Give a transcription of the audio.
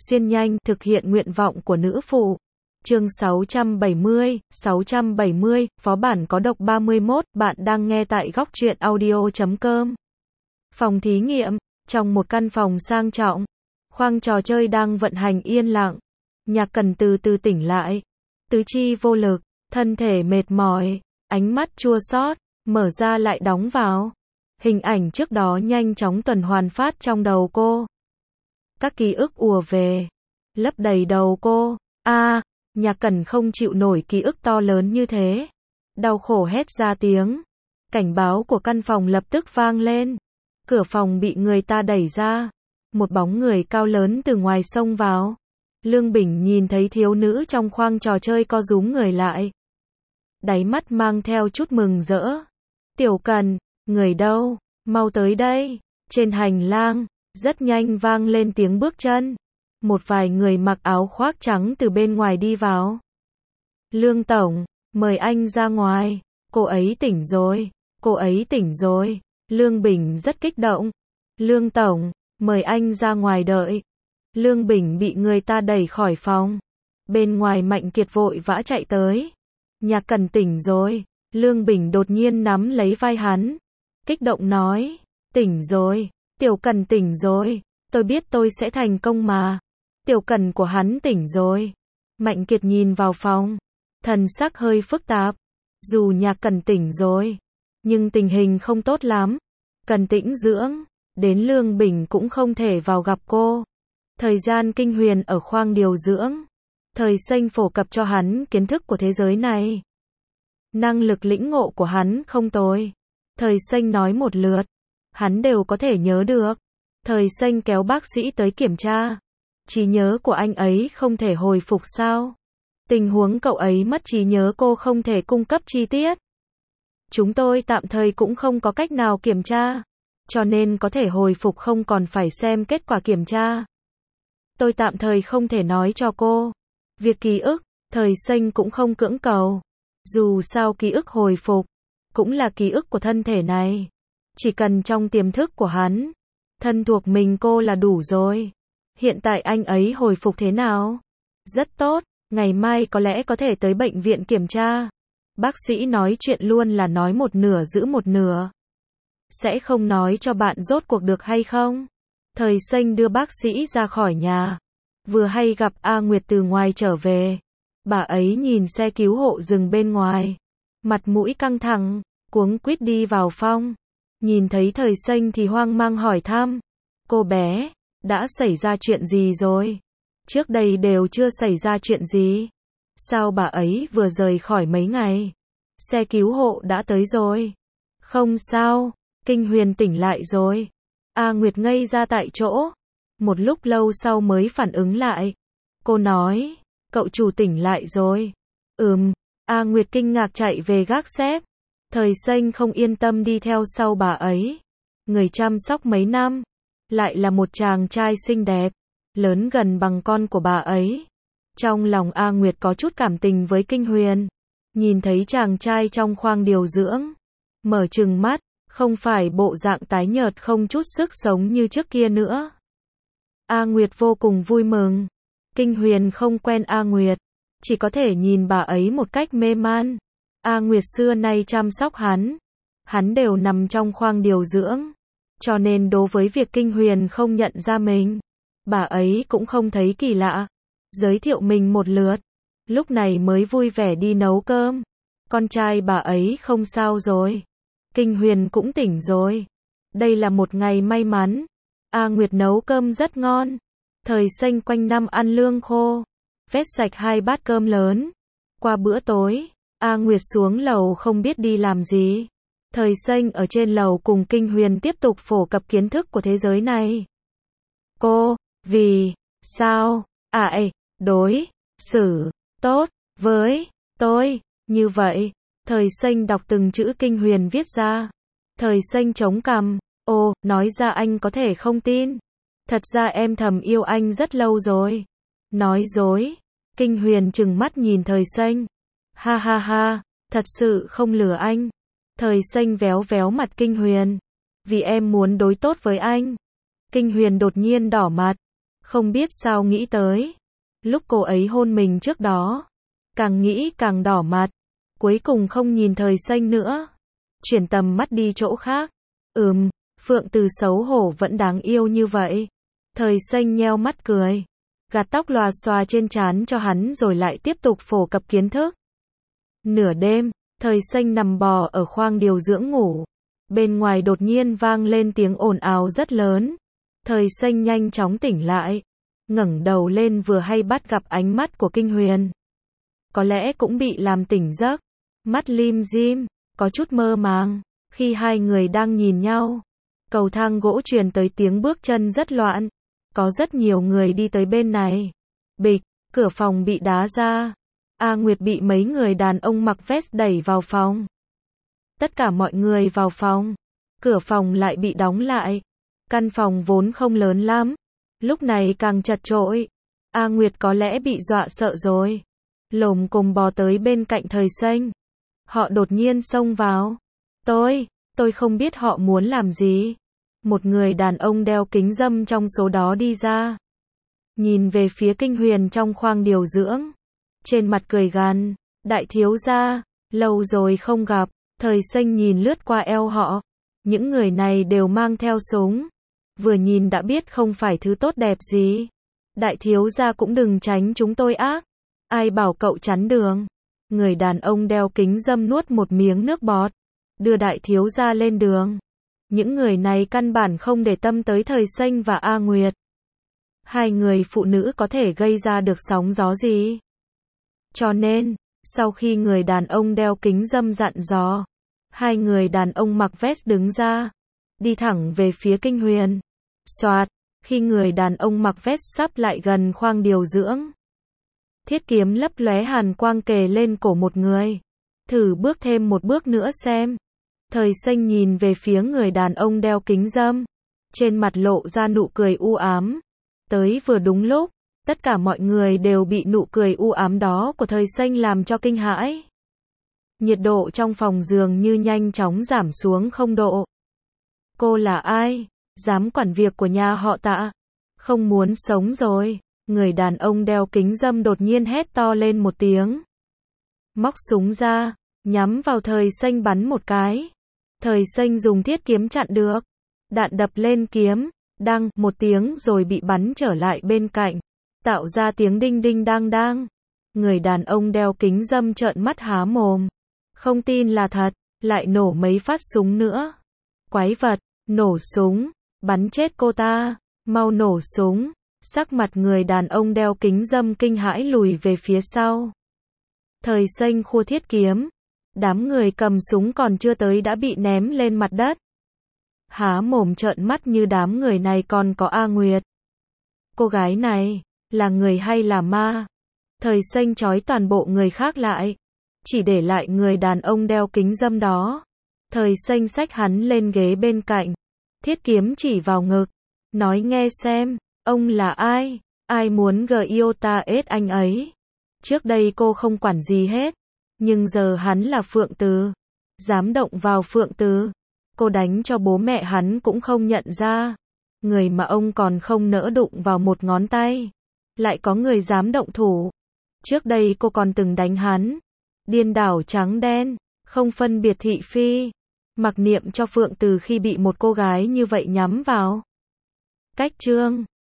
xuyên nhanh, thực hiện nguyện vọng của nữ phụ. Chương 670, phó bản có độc 31, bạn đang nghe tại góc truyện audio.com. Phòng thí nghiệm, trong một căn phòng sang trọng, khoang trò chơi đang vận hành yên lặng. Nhạc Cần từ từ tỉnh lại, tứ chi vô lực, thân thể mệt mỏi, ánh mắt chua xót, mở ra lại đóng vào. Hình ảnh trước đó nhanh chóng tuần hoàn phát trong đầu cô. Các ký ức ùa về, lấp đầy đầu cô. Nhạc Cần không chịu nổi ký ức to lớn như thế. Đau khổ hét ra tiếng. Cảnh báo của căn phòng lập tức vang lên. Cửa phòng bị người ta đẩy ra. Một bóng người cao lớn từ ngoài xông vào. Lương Bình nhìn thấy thiếu nữ trong khoang trò chơi co rúm người lại. Đáy mắt mang theo chút mừng rỡ. Tiểu Cần, người đâu? Mau tới đây. Trên hành lang, rất nhanh vang lên tiếng bước chân. Một vài người mặc áo khoác trắng từ bên ngoài đi vào. Lương Tổng, mời anh ra ngoài. Cô ấy tỉnh rồi. Cô ấy tỉnh rồi. Lương Bình rất kích động. Lương Tổng, mời anh ra ngoài đợi. Lương Bình bị người ta đẩy khỏi phòng. Bên ngoài Mạnh Kiệt vội vã chạy tới. Nhạc Cần tỉnh rồi. Lương Bình đột nhiên nắm lấy vai hắn. Kích động nói. Tỉnh rồi. Tiểu Cần tỉnh rồi. Tôi biết tôi sẽ thành công mà. Tiểu Cần của hắn tỉnh rồi. Mạnh Kiệt nhìn vào phòng. Thần sắc hơi phức tạp. Dù Nhạc Cần tỉnh rồi, nhưng tình hình không tốt lắm. Cần tĩnh dưỡng. Đến Lương Bình cũng không thể vào gặp cô. Thời gian Kinh Huyền ở khoang điều dưỡng. Thời Xanh phổ cập cho hắn kiến thức của thế giới này. Năng lực lĩnh ngộ của hắn không tồi. Thời Xanh nói một lượt, hắn đều có thể nhớ được. Thời Xanh kéo bác sĩ tới kiểm tra. Trí nhớ của anh ấy không thể hồi phục sao? Tình huống cậu ấy mất trí nhớ cô không thể cung cấp chi tiết. Chúng tôi tạm thời cũng không có cách nào kiểm tra. Cho nên có thể hồi phục không còn phải xem kết quả kiểm tra. Tôi tạm thời không thể nói cho cô. Việc ký ức, Thời Xanh cũng không cưỡng cầu. Dù sao ký ức hồi phục, cũng là ký ức của thân thể này. Chỉ cần trong tiềm thức của hắn, thân thuộc mình cô là đủ rồi. Hiện tại anh ấy hồi phục thế nào? Rất tốt, ngày mai có lẽ có thể tới bệnh viện kiểm tra. Bác sĩ nói chuyện luôn là nói một nửa giữ một nửa. Sẽ không nói cho bạn rốt cuộc được hay không? Thời Xanh đưa bác sĩ ra khỏi nhà. Vừa hay gặp A Nguyệt từ ngoài trở về. Bà ấy nhìn xe cứu hộ dừng bên ngoài. Mặt mũi căng thẳng, cuống quýt đi vào phòng. Nhìn thấy Thời Xanh thì hoang mang hỏi thăm. Cô bé, đã xảy ra chuyện gì rồi? Trước đây đều chưa xảy ra chuyện gì. Sao bà ấy vừa rời khỏi mấy ngày? Xe cứu hộ đã tới rồi. Không sao, Kinh Huyền tỉnh lại rồi. A Nguyệt ngây ra tại chỗ. Một lúc lâu sau mới phản ứng lại. Cô nói, cậu chủ tỉnh lại rồi. A Nguyệt kinh ngạc chạy về gác xếp. Thời Xanh không yên tâm đi theo sau bà ấy. Người chăm sóc mấy năm, lại là một chàng trai xinh đẹp, lớn gần bằng con của bà ấy. Trong lòng A Nguyệt có chút cảm tình với Kinh Huyền. Nhìn thấy chàng trai trong khoang điều dưỡng, mở trừng mắt, không phải bộ dạng tái nhợt không chút sức sống như trước kia nữa. A Nguyệt vô cùng vui mừng. Kinh Huyền không quen A Nguyệt, chỉ có thể nhìn bà ấy một cách mê man. A Nguyệt xưa nay chăm sóc hắn đều nằm trong khoang điều dưỡng, cho nên đối với việc Kinh Huyền không nhận ra mình, bà ấy cũng không thấy kỳ lạ. Giới thiệu mình một lượt, lúc này mới vui vẻ đi nấu cơm. Con trai bà ấy không sao rồi. Kinh Huyền cũng tỉnh rồi. Đây là một ngày may mắn. A Nguyệt nấu cơm rất ngon. Thời Xanh quanh năm ăn lương khô, vét sạch 2 bát cơm lớn. Qua bữa tối, A Nguyệt xuống lầu không biết đi làm gì. Thời Xanh ở trên lầu cùng Kinh Huyền tiếp tục phổ cập kiến thức của thế giới này. Cô, vì sao đối xử tốt với tôi như vậy? Thời Xanh đọc từng chữ Kinh Huyền viết ra. Thời Xanh chống cằm. Nói ra anh có thể không tin. Thật ra em thầm yêu anh rất lâu rồi. Nói dối. Kinh Huyền trừng mắt nhìn Thời Xanh. Ha ha ha, thật sự không lừa anh. Thời Xanh véo véo mặt Kinh Huyền. Vì em muốn đối tốt với anh. Kinh Huyền đột nhiên đỏ mặt. Không biết sao nghĩ tới. Lúc cô ấy hôn mình trước đó, càng nghĩ càng đỏ mặt. Cuối cùng không nhìn Thời Xanh nữa. Chuyển tầm mắt đi chỗ khác. Phượng Từ xấu hổ vẫn đáng yêu như vậy. Thời Xanh nheo mắt cười. Gạt tóc lòa xòa trên trán cho hắn rồi lại tiếp tục phổ cập kiến thức. Nửa đêm, Thời Xanh nằm bò ở khoang điều dưỡng ngủ. Bên ngoài đột nhiên vang lên tiếng ồn ào rất lớn. Thời Xanh nhanh chóng tỉnh lại. Ngẩng đầu lên vừa hay bắt gặp ánh mắt của Kinh Huyền. Có lẽ cũng bị làm tỉnh giấc. Mắt lim dim, có chút mơ màng. Khi hai người đang nhìn nhau, cầu thang gỗ truyền tới tiếng bước chân rất loạn. Có rất nhiều người đi tới bên này. Bịch, cửa phòng bị đá ra. A Nguyệt bị mấy người đàn ông mặc vest đẩy vào phòng. Tất cả mọi người vào phòng. Cửa phòng lại bị đóng lại. Căn phòng vốn không lớn lắm, lúc này càng chật chội. A Nguyệt có lẽ bị dọa sợ rồi. Lồm cồm bò tới bên cạnh Thời Xanh. Họ đột nhiên xông vào. Tôi không biết họ muốn làm gì. Một người đàn ông đeo kính râm trong số đó đi ra. Nhìn về phía Kinh Huyền trong khoang điều dưỡng. Trên mặt cười gằn, đại thiếu gia, lâu rồi không gặp. Thời Xanh nhìn lướt qua eo họ. Những người này đều mang theo súng. Vừa nhìn đã biết không phải thứ tốt đẹp gì. Đại thiếu gia cũng đừng tránh chúng tôi ác. Ai bảo cậu chắn đường. Người đàn ông đeo kính râm nuốt một miếng nước bọt. Đưa đại thiếu gia lên đường. Những người này căn bản không để tâm tới Thời Xanh và A Nguyệt. Hai người phụ nữ có thể gây ra được sóng gió gì. Cho nên, sau khi người đàn ông đeo kính râm dặn dò, hai người đàn ông mặc vest đứng ra, đi thẳng về phía Kinh Huyền. Soạt, khi người đàn ông mặc vest sắp lại gần khoang điều dưỡng, thiết kiếm lấp lóe hàn quang kề lên cổ một người. Thử bước thêm một bước nữa xem. Thời Xanh nhìn về phía người đàn ông đeo kính râm. Trên mặt lộ ra nụ cười u ám. Tới vừa đúng lúc, tất cả mọi người đều bị nụ cười u ám đó của Thời Xanh làm cho kinh hãi. Nhiệt độ trong phòng dường như nhanh chóng giảm xuống 0 độ. Cô là ai? Dám quản việc của nhà họ Tạ? Không muốn sống rồi. Người đàn ông đeo kính râm đột nhiên hét to lên một tiếng. Móc súng ra, nhắm vào Thời Xanh bắn một cái. Thời Xanh dùng thiết kiếm chặn được. Đạn đập lên kiếm, đăng một tiếng rồi bị bắn trở lại bên cạnh, tạo ra tiếng đinh đinh đang đang. Người đàn ông đeo kính râm trợn mắt há mồm. Không tin là thật, lại nổ mấy phát súng nữa. Quái vật, nổ súng, bắn chết cô ta, mau nổ súng. Sắc mặt người đàn ông đeo kính râm kinh hãi lùi về phía sau. Thời Xanh khua thiết kiếm. Đám người cầm súng còn chưa tới đã bị ném lên mặt đất. Há mồm trợn mắt như đám người này còn có A Nguyệt. Cô gái này, là người hay là ma? Thời Xanh trói toàn bộ người khác lại. Chỉ để lại người đàn ông đeo kính râm đó. Thời Xanh xách hắn lên ghế bên cạnh. Thiết kiếm chỉ vào ngực. Nói nghe xem, ông là ai? Ai muốn Giota ết anh ấy? Trước đây cô không quản gì hết. Nhưng giờ hắn là Phượng Từ. Dám động vào Phượng Từ. Cô đánh cho bố mẹ hắn cũng không nhận ra. Người mà ông còn không nỡ đụng vào một ngón tay. Lại có người dám động thủ. Trước đây cô còn từng đánh hắn. Điên đảo trắng đen, không phân biệt thị phi. Mặc niệm cho Phượng Từ khi bị một cô gái như vậy nhắm vào. Cách chương